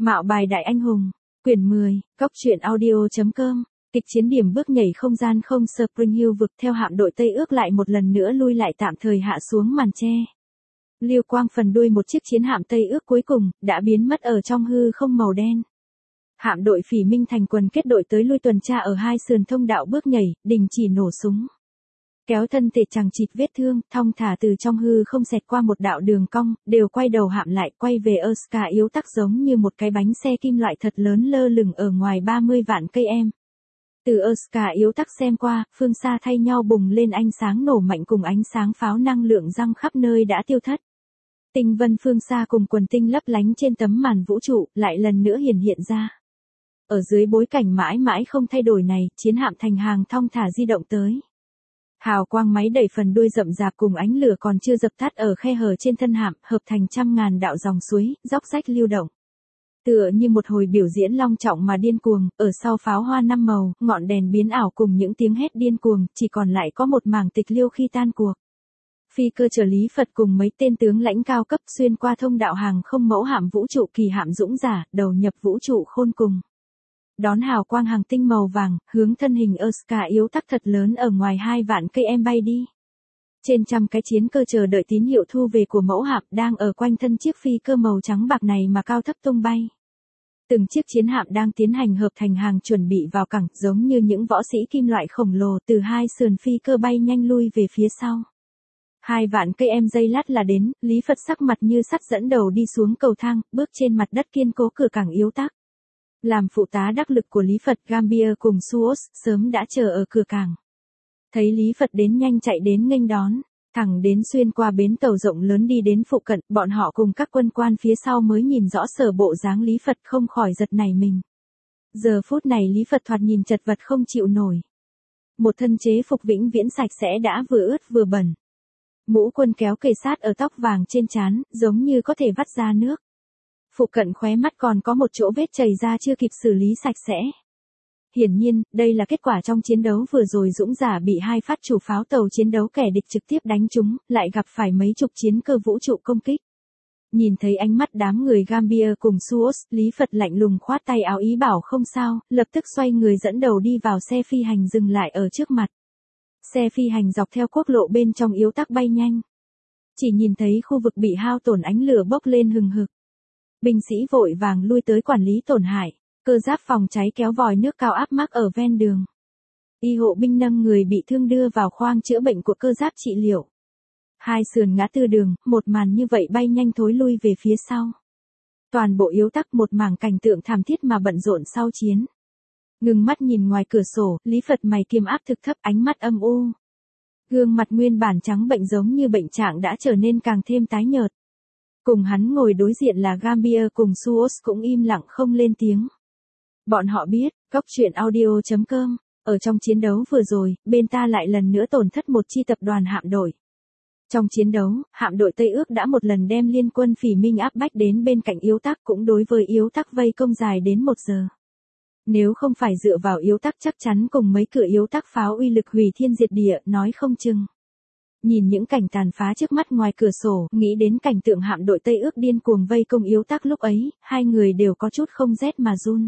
Mạo bài đại anh hùng, quyển 10, Cóc truyện audio.com, kịch chiến điểm bước nhảy không gian không Spring Hill vực theo hạm đội Tây ước lại một lần nữa lui lại tạm thời hạ xuống màn che. Liêu quang phần đuôi một chiếc chiến hạm Tây ước cuối cùng, đã biến mất ở trong hư không màu đen. Hạm đội Phỉ Minh thành quần kết đội tới lui tuần tra ở hai sườn thông đạo bước nhảy, đình chỉ nổ súng. Kéo thân thể chằng chịt vết thương, thong thả từ trong hư không xẹt qua một đạo đường cong, đều quay đầu hạm lại, quay về Oscar yếu tắc giống như một cái bánh xe kim loại thật lớn lơ lửng ở ngoài 30 vạn cây em. Từ Oscar yếu tắc xem qua, phương xa thay nhau bùng lên ánh sáng nổ mạnh cùng ánh sáng pháo năng lượng răng khắp nơi đã tiêu thất. Tinh vân phương xa cùng quần tinh lấp lánh trên tấm màn vũ trụ, lại lần nữa hiện ra. Ở dưới bối cảnh mãi mãi không thay đổi này, chiến hạm thành hàng thong thả di động tới. Hào quang máy đẩy phần đuôi rậm rạp cùng ánh lửa còn chưa dập tắt ở khe hở trên thân hạm, hợp thành trăm ngàn đạo dòng suối, róc rách lưu động. Tựa như một hồi biểu diễn long trọng mà điên cuồng, ở sau pháo hoa năm màu, ngọn đèn biến ảo cùng những tiếng hét điên cuồng, chỉ còn lại có một mảng tịch liêu khi tan cuộc. Phi cơ chở Lý Phật cùng mấy tên tướng lãnh cao cấp xuyên qua thông đạo hàng không mẫu hạm vũ trụ kỳ hạm dũng giả, đầu nhập vũ trụ khôn cùng. Đón hào quang hàng tinh màu vàng, hướng thân hình Oscar yếu tắc thật lớn ở ngoài 2 vạn cây em bay đi. Trên trăm cái chiến cơ chờ đợi tín hiệu thu về của mẫu hạm đang ở quanh thân chiếc phi cơ màu trắng bạc này mà cao thấp tung bay. Từng chiếc chiến hạm đang tiến hành hợp thành hàng chuẩn bị vào cảng, giống như những võ sĩ kim loại khổng lồ từ hai sườn phi cơ bay nhanh lui về phía sau. 2 vạn cây em giây lát là đến, Lý Phật sắc mặt như sắt dẫn đầu đi xuống cầu thang, bước trên mặt đất kiên cố cửa cảng yếu tắc. Làm phụ tá đắc lực của Lý Phật, Gambier cùng Suos sớm đã chờ ở cửa cảng. Thấy Lý Phật đến nhanh chạy đến nghênh đón, thẳng đến xuyên qua bến tàu rộng lớn đi đến phụ cận, bọn họ cùng các quân quan phía sau mới nhìn rõ sở bộ dáng Lý Phật không khỏi giật nảy mình. Giờ phút này Lý Phật thoạt nhìn chật vật không chịu nổi. Một thân chế phục vĩnh viễn sạch sẽ đã vừa ướt vừa bẩn. Mũ quân kéo kề sát ở tóc vàng trên trán, giống như có thể vắt ra nước. Phụ cận khóe mắt còn có một chỗ vết chảy ra chưa kịp xử lý sạch sẽ. Hiển nhiên, đây là kết quả trong chiến đấu vừa rồi dũng giả bị 2 phát chủ pháo tàu chiến đấu kẻ địch trực tiếp đánh trúng, lại gặp phải mấy chục chiến cơ vũ trụ công kích. Nhìn thấy ánh mắt đám người Gambier cùng Suos, Lý Phật lạnh lùng khoát tay áo ý bảo không sao, lập tức xoay người dẫn đầu đi vào xe phi hành dừng lại ở trước mặt. Xe phi hành dọc theo quốc lộ bên trong yếu tắc bay nhanh. Chỉ nhìn thấy khu vực bị hao tổn ánh lửa bốc lên hừng hực. Binh sĩ vội vàng lui tới quản lý tổn hại, cơ giáp phòng cháy kéo vòi nước cao áp mắc ở ven đường. Y hộ binh nâng người bị thương đưa vào khoang chữa bệnh của cơ giáp trị liệu. Hai sườn ngã tư đường, một màn như vậy bay nhanh thối lui về phía sau. Toàn bộ yếu tắc một mảng cảnh tượng thảm thiết mà bận rộn sau chiến. Ngừng mắt nhìn ngoài cửa sổ, Lý Phật mày kiềm áp thực thấp, ánh mắt âm u. Gương mặt nguyên bản trắng bệnh giống như bệnh trạng đã trở nên càng thêm tái nhợt. Cùng hắn ngồi đối diện là Gambier cùng Suos cũng im lặng không lên tiếng. Bọn họ biết, Cóc truyện audio.com, ở trong chiến đấu vừa rồi, bên ta lại lần nữa tổn thất một chi tập đoàn hạm đội. Trong chiến đấu, hạm đội Tây ước đã một lần đem liên quân Phỉ Minh áp bách đến bên cạnh yếu tắc, cũng đối với yếu tắc vây công dài đến 1 giờ. Nếu không phải dựa vào yếu tắc chắc chắn cùng mấy cửa yếu tắc pháo uy lực hủy thiên diệt địa, nói không chừng. Nhìn những cảnh tàn phá trước mắt ngoài cửa sổ, nghĩ đến cảnh tượng hạm đội Tây ước điên cuồng vây công yếu tắc lúc ấy, hai người đều có chút không rét mà run.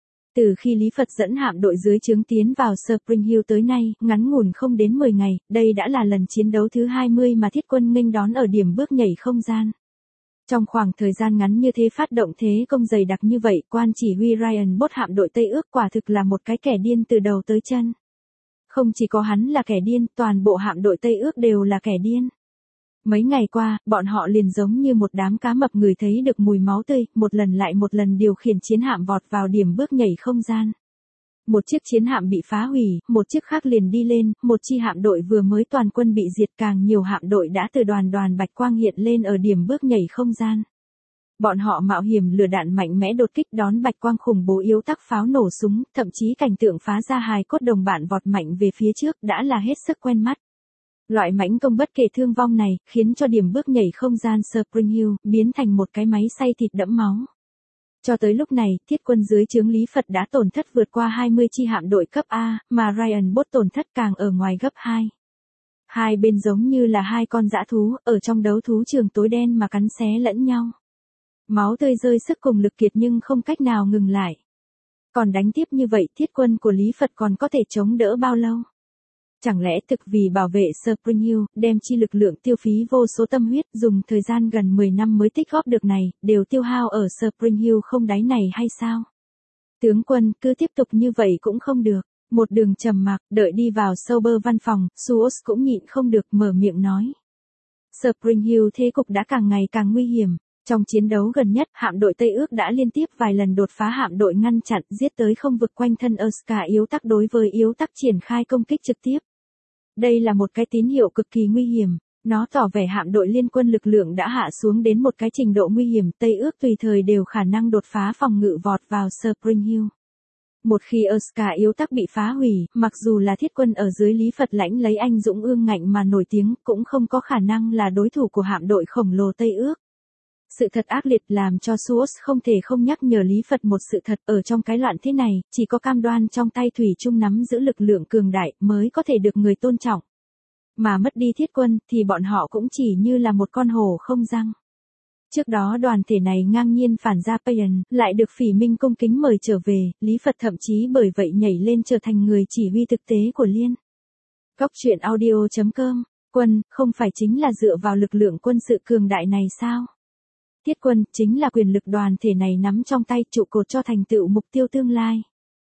Từ khi Lý Phật dẫn hạm đội dưới trướng tiến vào Spring Hill tới nay, ngắn ngủn không đến 10 ngày, đây đã là lần chiến đấu thứ 20 mà thiết quân nghênh đón ở điểm bước nhảy không gian. Trong khoảng thời gian ngắn như thế phát động thế công dày đặc như vậy, quan chỉ huy Ryan Bot hạm đội Tây ước quả thực là một cái kẻ điên từ đầu tới chân. Không chỉ có hắn là kẻ điên, toàn bộ hạm đội Tây ước đều là kẻ điên. Mấy ngày qua, bọn họ liền giống như một đám cá mập ngửi thấy được mùi máu tươi, một lần lại một lần điều khiển chiến hạm vọt vào điểm bước nhảy không gian. Một chiếc chiến hạm bị phá hủy, một chiếc khác liền đi lên, một chi hạm đội vừa mới toàn quân bị diệt, càng nhiều hạm đội đã từ đoàn bạch quang hiện lên ở điểm bước nhảy không gian. Bọn họ mạo hiểm lửa đạn mạnh mẽ đột kích đón bạch quang khủng bố yếu tắc pháo nổ súng, thậm chí cảnh tượng phá ra hài cốt đồng bạn vọt mạnh về phía trước đã là hết sức quen mắt. Loại mãnh công bất kể thương vong này, khiến cho điểm bước nhảy không gian Spring Hill biến thành một cái máy xay thịt đẫm máu. Cho tới lúc này, thiết quân dưới trướng Lý Phật đã tổn thất vượt qua 20 chi hạm đội cấp A, mà Ryan Bot tổn thất càng ở ngoài gấp 2. Hai bên giống như là hai con dã thú, ở trong đấu thú trường tối đen mà cắn xé lẫn nhau. Máu tươi rơi sức cùng lực kiệt nhưng không cách nào ngừng lại. Còn đánh tiếp như vậy thiết quân của Lý Phật còn có thể chống đỡ bao lâu? Chẳng lẽ thực vì bảo vệ Spring Hill, đem chi lực lượng tiêu phí vô số tâm huyết, dùng thời gian gần 10 năm mới tích góp được này, đều tiêu hao ở Spring Hill không đáy này hay sao? Tướng quân, cứ tiếp tục như vậy cũng không được. Một đường trầm mặc, đợi đi vào Sober văn phòng, Suos cũng nhịn không được mở miệng nói. Spring Hill thế cục đã càng ngày càng nguy hiểm. Trong chiến đấu gần nhất, hạm đội Tây Ước đã liên tiếp vài lần đột phá hạm đội ngăn chặn, giết tới không vực quanh thân Oscar yếu tắc đối với yếu tắc triển khai công kích trực tiếp. Đây là một cái tín hiệu cực kỳ nguy hiểm. Nó tỏ vẻ hạm đội liên quân lực lượng đã hạ xuống đến một cái trình độ nguy hiểm, Tây Ước tùy thời đều khả năng đột phá phòng ngự vọt vào Spring Hill. Một khi Oscar yếu tắc bị phá hủy, mặc dù là thiết quân ở dưới Lý Phật lãnh lấy anh dũng ương ngạnh mà nổi tiếng, cũng không có khả năng là đối thủ của hạm đội khổng lồ Tây Ước. Sự thật ác liệt làm cho Suos không thể không nhắc nhở Lý Phật một sự thật, ở trong cái loạn thế này, chỉ có cam đoan trong tay thủy chung nắm giữ lực lượng cường đại mới có thể được người tôn trọng. Mà mất đi thiết quân thì bọn họ cũng chỉ như là một con hổ không răng. Trước đó đoàn thể này ngang nhiên phản ra Payan, lại được Phỉ Minh cung kính mời trở về, Lý Phật thậm chí bởi vậy nhảy lên trở thành người chỉ huy thực tế của Liên. Góc truyện audio.com, quân, không phải chính là dựa vào lực lượng quân sự cường đại này sao? Thiết quân chính là quyền lực đoàn thể này nắm trong tay, trụ cột cho thành tựu mục tiêu tương lai.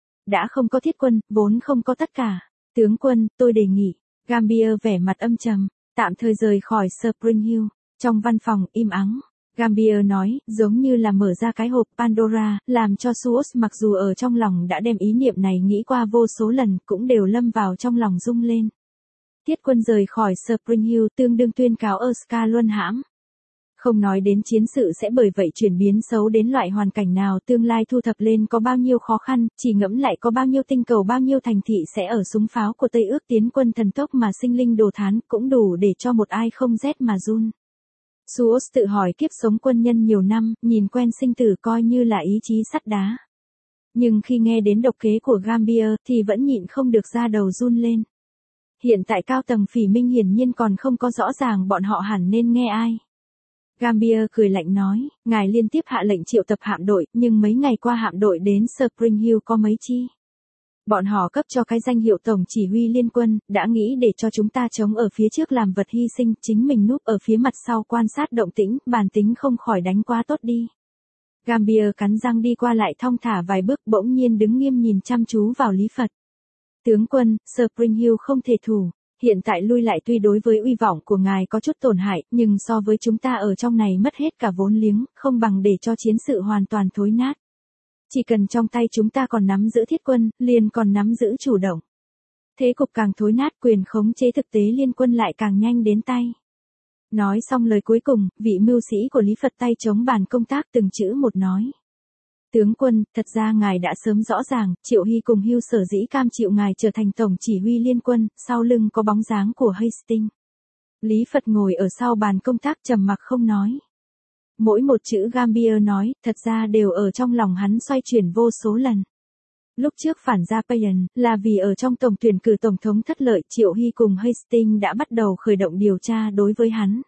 Đã không có thiết quân, vốn không có tất cả. Tướng quân, tôi đề nghị. Gambier vẻ mặt âm trầm, tạm thời rời khỏi Spring Hill. Trong văn phòng im ắng, Gambier nói, giống như là mở ra cái hộp Pandora, làm cho Suos mặc dù ở trong lòng đã đem ý niệm này nghĩ qua vô số lần, cũng đều lâm vào trong lòng rung lên. Thiết quân rời khỏi Spring Hill tương đương tuyên cáo Oscar luân hãm. Không nói đến chiến sự sẽ bởi vậy chuyển biến xấu đến loại hoàn cảnh nào, tương lai thu thập lên có bao nhiêu khó khăn, chỉ ngẫm lại có bao nhiêu tinh cầu, bao nhiêu thành thị sẽ ở súng pháo của Tây Ước tiến quân thần tốc mà sinh linh đồ thán, cũng đủ để cho một ai không rét mà run. Suos tự hỏi kiếp sống quân nhân nhiều năm, nhìn quen sinh tử coi như là ý chí sắt đá. Nhưng khi nghe đến độc kế của Gambier thì vẫn nhịn không được ra đầu run lên. Hiện tại cao tầng Phỉ Minh hiển nhiên còn không có rõ ràng bọn họ hẳn nên nghe ai. Gambier cười lạnh nói, ngài liên tiếp hạ lệnh triệu tập hạm đội, nhưng mấy ngày qua hạm đội đến Spring Hill có mấy chi. Bọn họ cấp cho cái danh hiệu tổng chỉ huy liên quân, đã nghĩ để cho chúng ta chống ở phía trước làm vật hy sinh, chính mình núp ở phía mặt sau quan sát động tĩnh, bản tính không khỏi đánh quá tốt đi. Gambier cắn răng đi qua lại thong thả vài bước, bỗng nhiên đứng nghiêm nhìn chăm chú vào Lý Phật. Tướng quân, Spring Hill không thể thủ. Hiện tại lui lại tuy đối với uy vọng của ngài có chút tổn hại, nhưng so với chúng ta ở trong này mất hết cả vốn liếng, không bằng để cho chiến sự hoàn toàn thối nát. Chỉ cần trong tay chúng ta còn nắm giữ thiết quân, liền còn nắm giữ chủ động. Thế cục càng thối nát, quyền khống chế thực tế liên quân lại càng nhanh đến tay. Nói xong lời cuối cùng, vị mưu sĩ của Lý Phật tay chống bàn công tác từng chữ một nói. Tướng quân, thật ra ngài đã sớm rõ ràng, Triệu Hy cùng Hugh sở dĩ cam chịu ngài trở thành tổng chỉ huy liên quân, sau lưng có bóng dáng của Hastings. Lý Phật ngồi ở sau bàn công tác trầm mặc không nói. Mỗi một chữ Gambier nói, thật ra đều ở trong lòng hắn xoay chuyển vô số lần. Lúc trước phản ra Payan, là vì ở trong tổng tuyển cử tổng thống thất lợi, Triệu Hy cùng Hastings đã bắt đầu khởi động điều tra đối với hắn.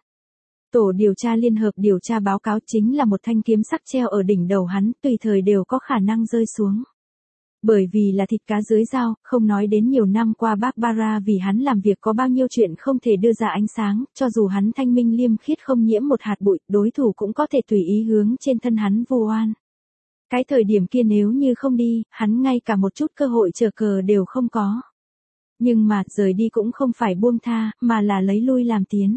Tổ điều tra liên hợp điều tra báo cáo chính là một thanh kiếm sắc treo ở đỉnh đầu hắn, tùy thời đều có khả năng rơi xuống. Bởi vì là thịt cá dưới dao, không nói đến nhiều năm qua Barbara vì hắn làm việc có bao nhiêu chuyện không thể đưa ra ánh sáng, cho dù hắn thanh minh liêm khiết không nhiễm một hạt bụi, đối thủ cũng có thể tùy ý hướng trên thân hắn vu oan. Cái thời điểm kia nếu như không đi, hắn ngay cả một chút cơ hội chờ cờ đều không có. Nhưng mà, rời đi cũng không phải buông tha, mà là lấy lui làm tiến.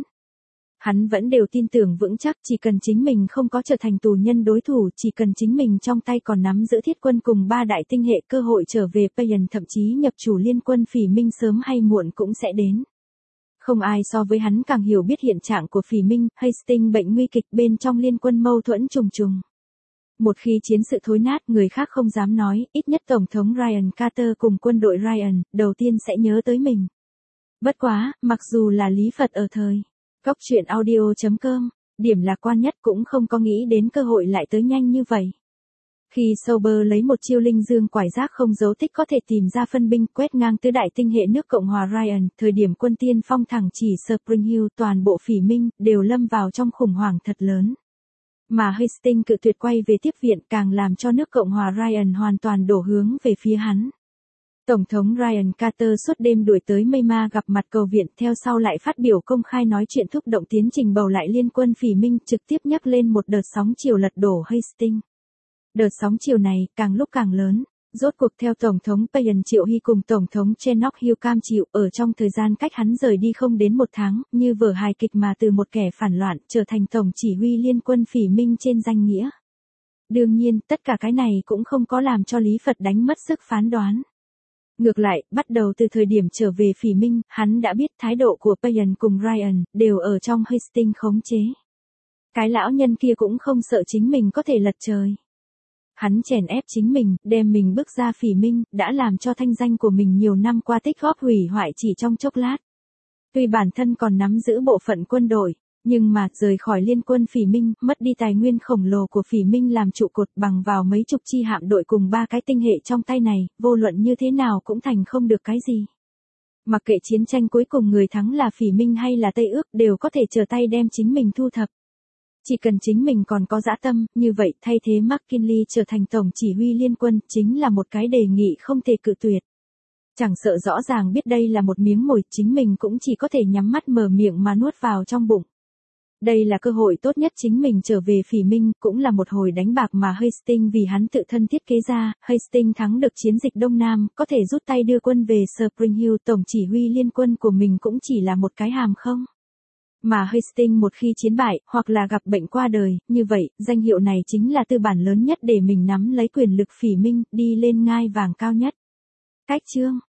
Hắn vẫn đều tin tưởng vững chắc chỉ cần chính mình không có trở thành tù nhân đối thủ, chỉ cần chính mình trong tay còn nắm giữ thiết quân cùng 3 đại tinh hệ, cơ hội trở về Payan thậm chí nhập chủ liên quân Phỉ Minh sớm hay muộn cũng sẽ đến. Không ai so với hắn càng hiểu biết hiện trạng của Phỉ Minh, Hastings bệnh nguy kịch, bên trong liên quân mâu thuẫn trùng trùng. Một khi chiến sự thối nát, người khác không dám nói, ít nhất Tổng thống Ryan Carter cùng quân đội Ryan, đầu tiên sẽ nhớ tới mình. Bất quá, mặc dù là Lý Phật ở thời Góc truyện audio.com, điểm lạc quan nhất cũng không có nghĩ đến cơ hội lại tới nhanh như vậy. Khi Sober lấy một chiêu linh dương quải giác không dấu tích có thể tìm ra phân binh quét ngang tứ đại tinh hệ nước Cộng hòa Ryan, thời điểm quân tiên phong thẳng chỉ Spring Hill, toàn bộ Phỉ Minh đều lâm vào trong khủng hoảng thật lớn. Mà Hastings cự tuyệt quay về tiếp viện càng làm cho nước Cộng hòa Ryan hoàn toàn đổ hướng về phía hắn. Tổng thống Ryan Carter suốt đêm đuổi tới Myanmar gặp mặt cầu viện, theo sau lại phát biểu công khai nói chuyện thúc động tiến trình bầu lại liên quân phỉ Minh, trực tiếp nhắc lên một đợt sóng chiều lật đổ Hastings. Đợt sóng chiều này càng lúc càng lớn, rốt cuộc theo Tổng thống Payen Triệu Hy cùng Tổng thống Chen Hiu cam chịu ở trong thời gian cách hắn rời đi không đến một tháng, như vở hài kịch mà từ một kẻ phản loạn trở thành tổng chỉ huy liên quân phỉ Minh trên danh nghĩa. Đương nhiên, tất cả cái này cũng không có làm cho Lý Phật đánh mất sức phán đoán. Ngược lại, bắt đầu từ thời điểm trở về phỉ Minh, hắn đã biết thái độ của Payen cùng Ryan đều ở trong Hastings khống chế. Cái lão nhân kia cũng không sợ chính mình có thể lật trời. Hắn chèn ép chính mình, đem mình bước ra phỉ Minh, đã làm cho thanh danh của mình nhiều năm qua tích góp hủy hoại chỉ trong chốc lát. Tuy bản thân còn nắm giữ bộ phận quân đội, nhưng mà rời khỏi liên quân phỉ Minh, mất đi tài nguyên khổng lồ của phỉ Minh làm trụ cột bằng vào mấy chục chi hạm đội cùng 3 cái tinh hệ trong tay này, vô luận như thế nào cũng thành không được cái gì. Mặc kệ chiến tranh cuối cùng người thắng là phỉ Minh hay là Tây Ước đều có thể trở tay đem chính mình thu thập. Chỉ cần chính mình còn có dã tâm, như vậy thay thế McKinley trở thành tổng chỉ huy liên quân chính là một cái đề nghị không thể cự tuyệt. Chẳng sợ rõ ràng biết đây là một miếng mồi, chính mình cũng chỉ có thể nhắm mắt mở miệng mà nuốt vào trong bụng. Đây là cơ hội tốt nhất chính mình trở về phỉ Minh, cũng là một hồi đánh bạc mà Hastings vì hắn tự thân thiết kế ra. Hastings thắng được chiến dịch Đông Nam, có thể rút tay đưa quân về Spring Hill, tổng chỉ huy liên quân của mình cũng chỉ là một cái hàm không. Mà Hastings một khi chiến bại, hoặc là gặp bệnh qua đời, như vậy, danh hiệu này chính là tư bản lớn nhất để mình nắm lấy quyền lực phỉ Minh, đi lên ngai vàng cao nhất. Cách chương